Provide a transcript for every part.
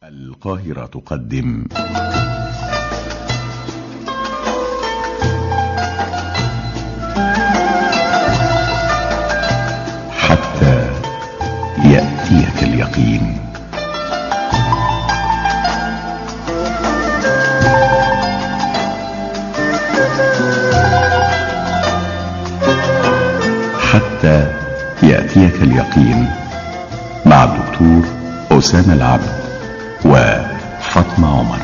القاهرة تقدم حتى يأتيك اليقين. حتى يأتيك اليقين مع الدكتور أسامة العبد وفاطمة عمر.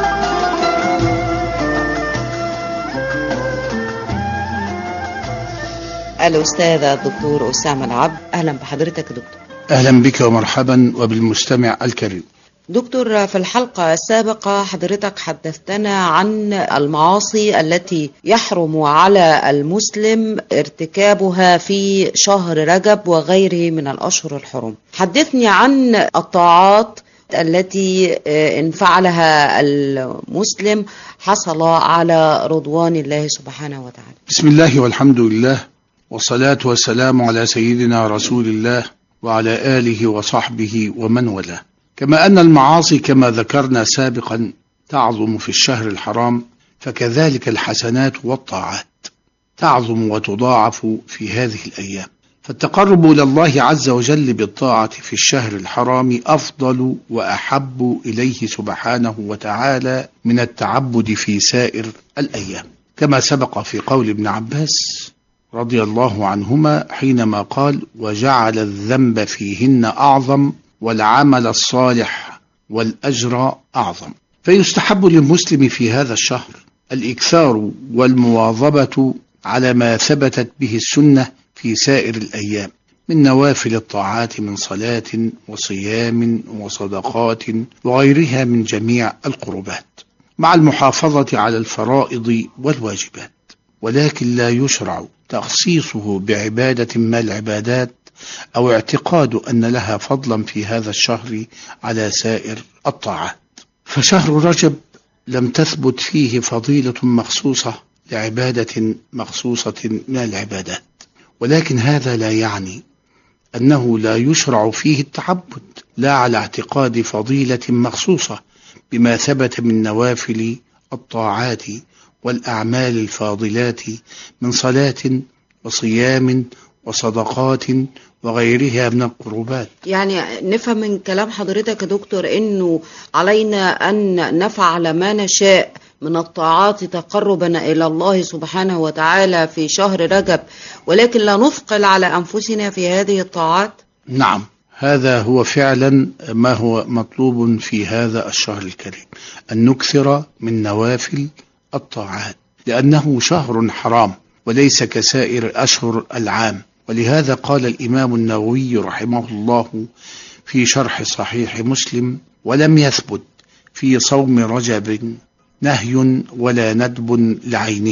الأستاذ الدكتور أسامة العبد، أهلا بحضرتك دكتور. أهلا بك ومرحبا وبالمستمع الكريم. دكتور، في الحلقة السابقة حضرتك حدثتنا عن المعاصي التي يحرم على المسلم ارتكابها في شهر رجب وغيره من الأشهر الحرم. حدثني عن الطاعات التي إن فعلها المسلم حصل على رضوان الله سبحانه وتعالى. بسم الله والحمد لله والصلاة والسلام على سيدنا رسول الله وعلى آله وصحبه ومن والاه. كما أن المعاصي كما ذكرنا سابقا تعظم في الشهر الحرام، فكذلك الحسنات والطاعات تعظم وتضاعف في هذه الأيام. فالتقرب إلى الله عز وجل بالطاعة في الشهر الحرام أفضل وأحب إليه سبحانه وتعالى من التعبد في سائر الأيام، كما سبق في قول ابن عباس رضي الله عنهما حينما قال: وجعل الذنب فيهن أعظم والعمل الصالح والأجر أعظم. فيستحب للمسلم في هذا الشهر الإكثار والمواظبة على ما ثبتت به السنة في سائر الأيام من نوافل الطاعات من صلاة وصيام وصدقات وغيرها من جميع القربات، مع المحافظة على الفرائض والواجبات. ولكن لا يشرع تخصيصه بعبادة ما العبادات أو اعتقاد أن لها فضلا في هذا الشهر على سائر الطاعات. فشهر رجب لم تثبت فيه فضيلة مخصوصة لعبادة مخصوصة من العبادات، ولكن هذا لا يعني أنه لا يشرع فيه التعبد، لا على اعتقاد فضيلة مخصوصة بما ثبت من نوافل الطاعات والأعمال الفاضلات من صلاة وصيام وصدقات وغيرها من القربات. يعني نفهم من كلام حضرتك يا دكتور إنه علينا أن نفعل ما نشاء من الطاعات تقربا إلى الله سبحانه وتعالى في شهر رجب، ولكن لا نثقل على أنفسنا في هذه الطاعات. نعم، هذا هو فعلا ما هو مطلوب في هذا الشهر الكريم، أن نكثر من نوافل الطاعات، لأنه شهر حرام وليس كسائر أشهر العام. ولهذا قال الإمام النووي رحمه الله في شرح صحيح مسلم: ولم يثبت في صوم رجب نهي ولا ندب لعينه،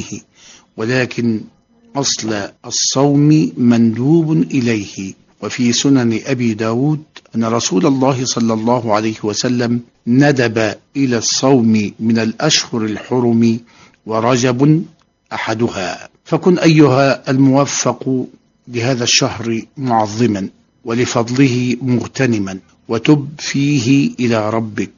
ولكن أصل الصوم مندوب إليه. وفي سنن أبي داود أن رسول الله صلى الله عليه وسلم ندب إلى الصوم من الأشهر الحرم ورجب أحدها. فكن أيها الموفق لهذا الشهر معظما ولفضله مغتنما، وتب فيه إلى ربك،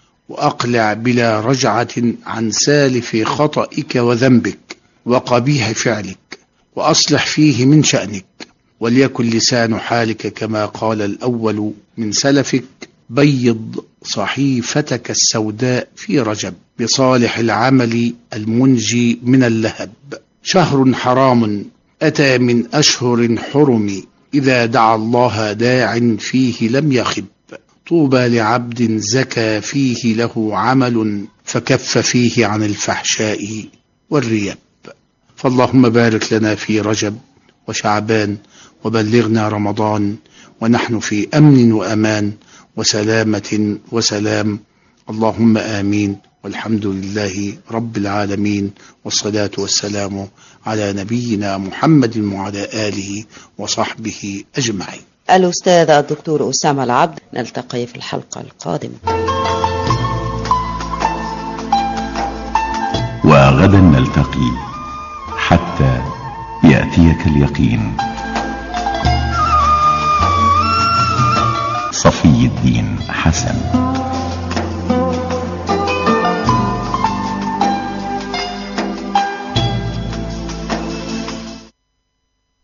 وأقلع بلا رجعة عن سالف خطئك وذنبك وقبيح فعلك، وأصلح فيه من شأنك، وليكن لسان حالك كما قال الأول من سلفك: بيض صحيفتك السوداء في رجب بصالح العمل المنجي من اللهب. شهر حرام أتى من أشهر حرم، إذا دعا الله داع فيه لم يخب. طوبى لعبد زكى فيه له عمل، فكف فيه عن الفحشاء والريب. فاللهم بارك لنا في رجب وشعبان، وبلغنا رمضان ونحن في أمن وأمان وسلامة وسلام. اللهم آمين، والحمد لله رب العالمين، والصلاة والسلام على نبينا محمد وعلى آله وصحبه أجمعين. الأستاذ الدكتور أسامة العبد، نلتقي في الحلقة القادمة. وغدا نلتقي حتى يأتيك اليقين. صفي الدين حسن.